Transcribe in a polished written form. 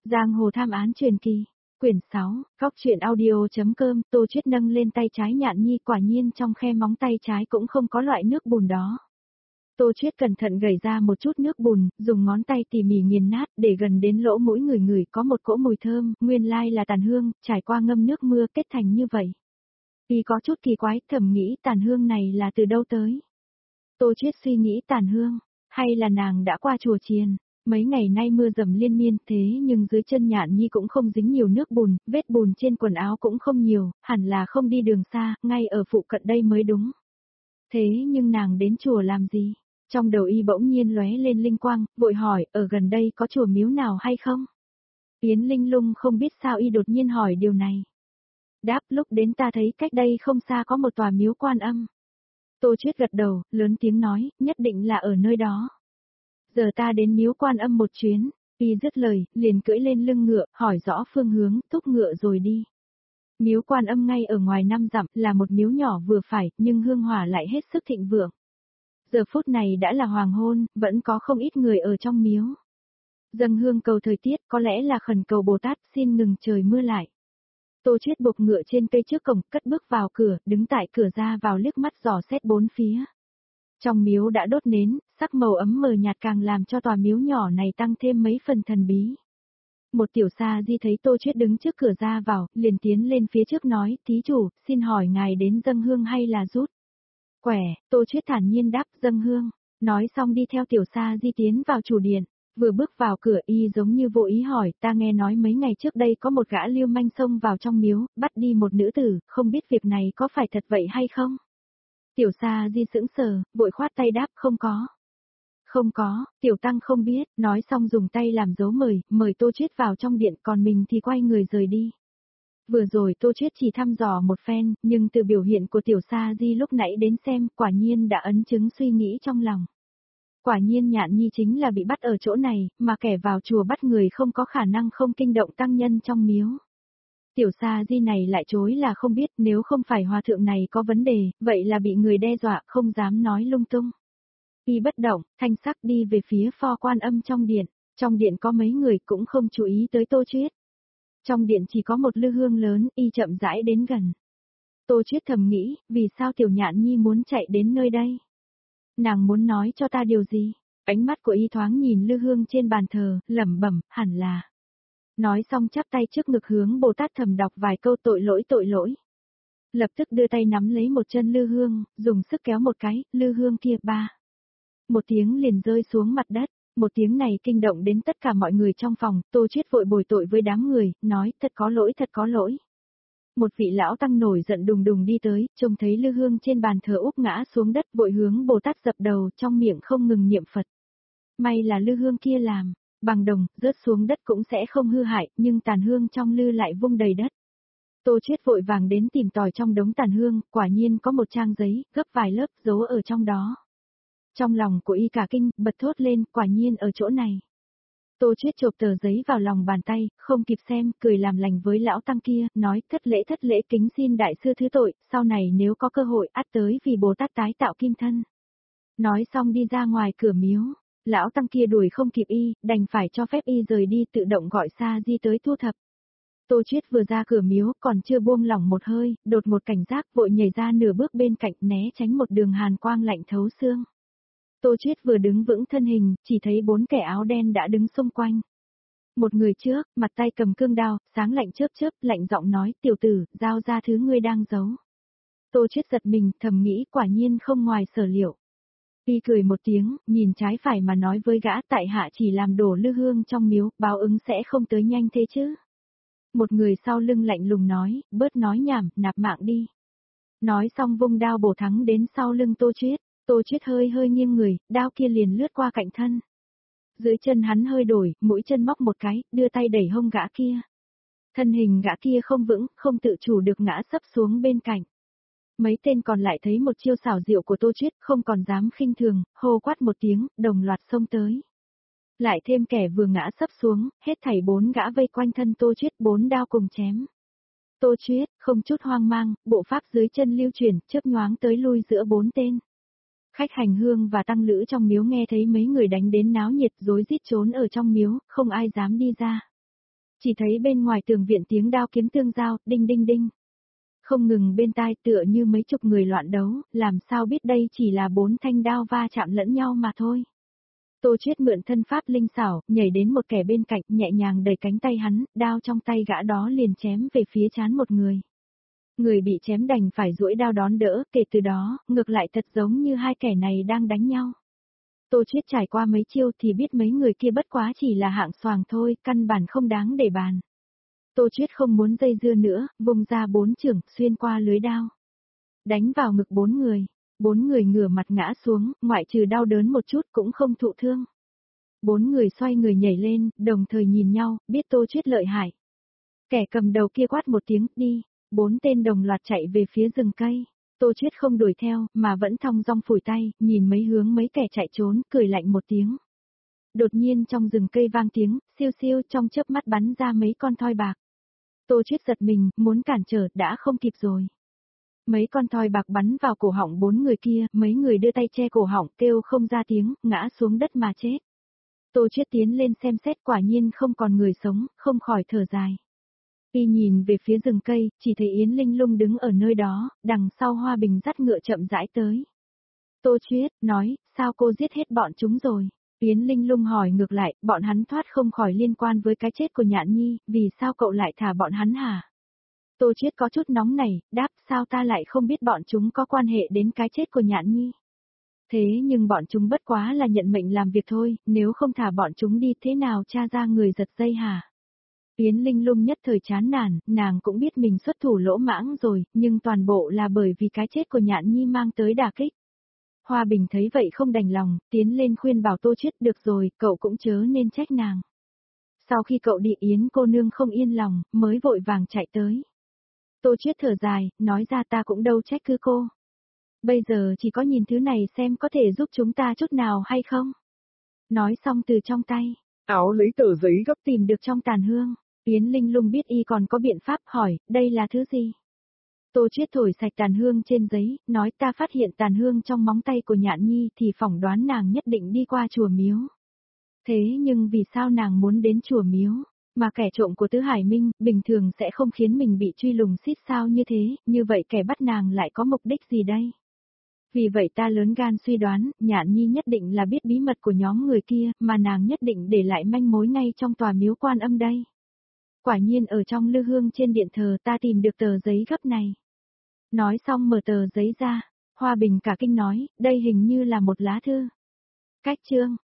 Giang hồ tham án truyền kỳ, quyển 6, góc truyện audio.com, Tô Chuyết nâng lên tay trái Nhạn Nhi, quả nhiên trong khe móng tay trái cũng không có loại nước bùn đó. Tô Chuyết cẩn thận gẩy ra một chút nước bùn, dùng ngón tay tỉ mỉ nghiền nát, để gần đến lỗ mũi người có một cỗ mùi thơm, nguyên lai là tàn hương, trải qua ngâm nước mưa kết thành như vậy. Vì có chút kỳ quái, thầm nghĩ tàn hương này là từ đâu tới. Tô Chuyết suy nghĩ tàn hương, hay là nàng đã qua chùa chiền. Mấy ngày nay mưa dầm liên miên, thế nhưng dưới chân Nhạn Nhi cũng không dính nhiều nước bùn, vết bùn trên quần áo cũng không nhiều, hẳn là không đi đường xa, ngay ở phụ cận đây mới đúng. Thế nhưng nàng đến chùa làm gì? Trong đầu y bỗng nhiên lóe lên linh quang, vội hỏi, ở gần đây có chùa miếu nào hay không? Yến Linh Lung không biết sao y đột nhiên hỏi điều này. Đáp, lúc đến ta thấy cách đây không xa có một tòa miếu Quan Âm. Tô Chuyết gật đầu, lớn tiếng nói, nhất định là ở nơi đó. Giờ ta đến miếu Quan Âm một chuyến, y dứt lời, liền cưỡi lên lưng ngựa, hỏi rõ phương hướng, thúc ngựa rồi đi. Miếu Quan Âm ngay ở ngoài 5 dặm, là một miếu nhỏ vừa phải, nhưng hương hỏa lại hết sức thịnh vượng. Giờ phút này đã là hoàng hôn, vẫn có không ít người ở trong miếu. Dâng hương cầu thời tiết, có lẽ là khẩn cầu Bồ Tát xin ngừng trời mưa lại. Tô Chuyết buộc ngựa trên cây trước cổng, cất bước vào cửa, đứng tại cửa ra vào liếc mắt dò xét bốn phía. Trong miếu đã đốt nến, sắc màu ấm mờ nhạt càng làm cho tòa miếu nhỏ này tăng thêm mấy phần thần bí. Một tiểu sa di thấy Tô Chuyết đứng trước cửa ra vào, liền tiến lên phía trước nói, thí chủ, xin hỏi ngài đến dâng hương hay là rút? Quẻ, Tô Chuyết thản nhiên đáp, dâng hương. Nói xong đi theo tiểu sa di tiến vào chủ điện. Vừa bước vào cửa y giống như vô ý hỏi, ta nghe nói mấy ngày trước đây có một gã lưu manh xông vào trong miếu, bắt đi một nữ tử, không biết việc này có phải thật vậy hay không? Tiểu sa di sững sờ, vội khoát tay đáp, không có. Không có, tiểu tăng không biết, nói xong dùng tay làm dấu mời Tô Chuyết vào trong điện, còn mình thì quay người rời đi. Vừa rồi Tô Chuyết chỉ thăm dò một phen, nhưng từ biểu hiện của tiểu sa di lúc nãy đến xem, quả nhiên đã ấn chứng suy nghĩ trong lòng. Quả nhiên Nhạn Nhi chính là bị bắt ở chỗ này, mà kẻ vào chùa bắt người không có khả năng không kinh động tăng nhân trong miếu. Tiểu sa di này lại chối là không biết, nếu không phải hòa thượng này có vấn đề, vậy là bị người đe dọa, không dám nói lung tung. Y bất động, thanh sắc đi về phía pho Quan Âm trong điện. Trong điện có mấy người cũng không chú ý tới Tô Chuyết. Trong điện chỉ có một lư hương lớn, y chậm rãi đến gần. Tô Chuyết thầm nghĩ, vì sao tiểu Nhạn Nhi muốn chạy đến nơi đây? Nàng muốn nói cho ta điều gì? Ánh mắt của y thoáng nhìn lư hương trên bàn thờ, lẩm bẩm, hẳn là. Nói xong chắp tay trước ngực hướng Bồ Tát thầm đọc vài câu tội lỗi. Lập tức đưa tay nắm lấy một chân lư hương, dùng sức kéo một cái, lư hương kia ba. Một tiếng liền rơi xuống mặt đất, một tiếng này kinh động đến tất cả mọi người trong phòng, Tô Chuyết vội bồi tội với đám người, nói thật có lỗi. Một vị lão tăng nổi giận đùng đùng đi tới, trông thấy lư hương trên bàn thờ úp ngã xuống đất, vội hướng Bồ Tát dập đầu, trong miệng không ngừng niệm Phật. May là lư hương kia làm bằng đồng, rớt xuống đất cũng sẽ không hư hại, nhưng tàn hương trong lư lại vung đầy đất. Tô Chuyết vội vàng đến tìm tòi trong đống tàn hương, quả nhiên có một trang giấy, gấp vài lớp, giấu ở trong đó. Trong lòng của y cả kinh, bật thốt lên, quả nhiên ở chỗ này. Tô Chuyết chộp tờ giấy vào lòng bàn tay, không kịp xem, cười làm lành với lão tăng kia, nói, thất lễ kính xin đại sư thứ tội, sau này nếu có cơ hội ắt tới vì Bồ Tát tái tạo kim thân. Nói xong đi ra ngoài cửa miếu, lão tăng kia đuổi không kịp y, đành phải cho phép y rời đi, tự động gọi sa di tới thu thập. Tô Chuyết vừa ra cửa miếu, còn chưa buông lỏng một hơi, đột một cảnh giác vội nhảy ra nửa bước bên cạnh, né tránh một đường hàn quang lạnh thấu xương. Tô Chuyết vừa đứng vững thân hình, chỉ thấy 4 kẻ áo đen đã đứng xung quanh. Một người trước, mặt tay cầm cương đao, sáng lạnh chớp, lạnh giọng nói, tiểu tử, giao ra thứ ngươi đang giấu. Tô Chuyết giật mình, thầm nghĩ, quả nhiên không ngoài sở liệu. Y cười một tiếng, nhìn trái phải mà nói với gã, tại hạ chỉ làm đổ lư hương trong miếu, báo ứng sẽ không tới nhanh thế chứ. Một người sau lưng lạnh lùng nói, bớt nói nhảm, nạp mạng đi. Nói xong vung đao bổ thắng đến sau lưng Tô Chuyết. Tô Chuyết hơi nghiêng người, đao kia liền lướt qua cạnh thân. Dưới chân hắn hơi đổi, mũi chân móc một cái, đưa tay đẩy hông gã kia. Thân hình gã kia không vững, không tự chủ được ngã sấp xuống bên cạnh. Mấy tên còn lại thấy một chiêu xảo diệu của Tô Chuyết, không còn dám khinh thường, hô quát một tiếng, đồng loạt xông tới. Lại thêm kẻ vừa ngã sấp xuống, hết thảy 4 gã vây quanh thân Tô Chuyết, 4 đao cùng chém. Tô Chuyết, không chút hoang mang, bộ pháp dưới chân lưu chuyển, chớp nhoáng tới lui giữa 4 tên. Khách hành hương và tăng lữ trong miếu nghe thấy mấy người đánh đến náo nhiệt rối rít trốn ở trong miếu, không ai dám đi ra. Chỉ thấy bên ngoài tường viện tiếng đao kiếm tương giao, đinh đinh đinh. Không ngừng bên tai tựa như mấy chục người loạn đấu, làm sao biết đây chỉ là 4 thanh đao va chạm lẫn nhau mà thôi. Tô Chuyết mượn thân pháp linh xảo, nhảy đến một kẻ bên cạnh, nhẹ nhàng đẩy cánh tay hắn, đao trong tay gã đó liền chém về phía trán một người. Người bị chém đành phải duỗi đao đón đỡ, kể từ đó, ngược lại thật giống như hai kẻ này đang đánh nhau. Tô Chuyết trải qua mấy chiêu thì biết mấy người kia bất quá chỉ là hạng xoàng thôi, căn bản không đáng để bàn. Tô Chuyết không muốn dây dưa nữa, vùng ra 4 chưởng, xuyên qua lưới đao. Đánh vào ngực 4 người. 4 người ngửa mặt ngã xuống, ngoại trừ đau đớn một chút cũng không thụ thương. 4 người xoay người nhảy lên, đồng thời nhìn nhau, biết Tô Chuyết lợi hại. Kẻ cầm đầu kia quát một tiếng, đi. 4 tên đồng loạt chạy về phía rừng cây. Tô Chuyết không đuổi theo, mà vẫn thong dong phủi tay, nhìn mấy hướng mấy kẻ chạy trốn, cười lạnh một tiếng. Đột nhiên trong rừng cây vang tiếng, siêu siêu trong chớp mắt bắn ra mấy con thoi bạc. Tô Chuyết giật mình, muốn cản trở, đã không kịp rồi. Mấy con thoi bạc bắn vào cổ họng 4 người kia, mấy người đưa tay che cổ họng, kêu không ra tiếng, ngã xuống đất mà chết. Tô Chuyết tiến lên xem xét, quả nhiên không còn người sống, không khỏi thở dài. Y nhìn về phía rừng cây, chỉ thấy Yến Linh Lung đứng ở nơi đó, đằng sau Hoa Bình dắt ngựa chậm rãi tới. Tô Chuyết nói, sao cô giết hết bọn chúng rồi? Yến Linh Lung hỏi ngược lại, bọn hắn thoát không khỏi liên quan với cái chết của Nhạn Nhi, vì sao cậu lại thả bọn hắn hả? Tô Chuyết có chút nóng nảy, đáp, sao ta lại không biết bọn chúng có quan hệ đến cái chết của Nhạn Nhi? Thế nhưng bọn chúng bất quá là nhận mệnh làm việc thôi, nếu không thả bọn chúng đi thế nào tra ra người giật dây hả? Yến Linh Lung nhất thời chán nản, nàng cũng biết mình xuất thủ lỗ mãng rồi, nhưng toàn bộ là bởi vì cái chết của Nhạn Nhi mang tới đả kích. Hoa Bình thấy vậy không đành lòng, tiến lên khuyên bảo Tô Chuyết, được rồi, cậu cũng chớ nên trách nàng. Sau khi cậu đi Yến cô nương không yên lòng, mới vội vàng chạy tới. Tô Chuyết thở dài, nói ra ta cũng đâu trách cứ cô. Bây giờ chỉ có nhìn thứ này xem có thể giúp chúng ta chút nào hay không. Nói xong từ trong tay, áo lấy tờ giấy gấp tìm được trong tàn hương. Yến Linh Lung biết y còn có biện pháp, hỏi, đây là thứ gì? Tô Chuyết thổi sạch tàn hương trên giấy, nói ta phát hiện tàn hương trong móng tay của Nhạn Nhi thì phỏng đoán nàng nhất định đi qua chùa miếu. Thế nhưng vì sao nàng muốn đến chùa miếu? Mà kẻ trộm của Tứ Hải Minh, bình thường sẽ không khiến mình bị truy lùng xít sao như thế, như vậy kẻ bắt nàng lại có mục đích gì đây? Vì vậy ta lớn gan suy đoán, Nhạn Nhi nhất định là biết bí mật của nhóm người kia, mà nàng nhất định để lại manh mối ngay trong tòa miếu Quan Âm đây. Quả nhiên ở trong lư hương trên điện thờ ta tìm được tờ giấy gấp này. Nói xong mở tờ giấy ra, Hoa Bình cả kinh nói, đây hình như là một lá thư. Cách chương,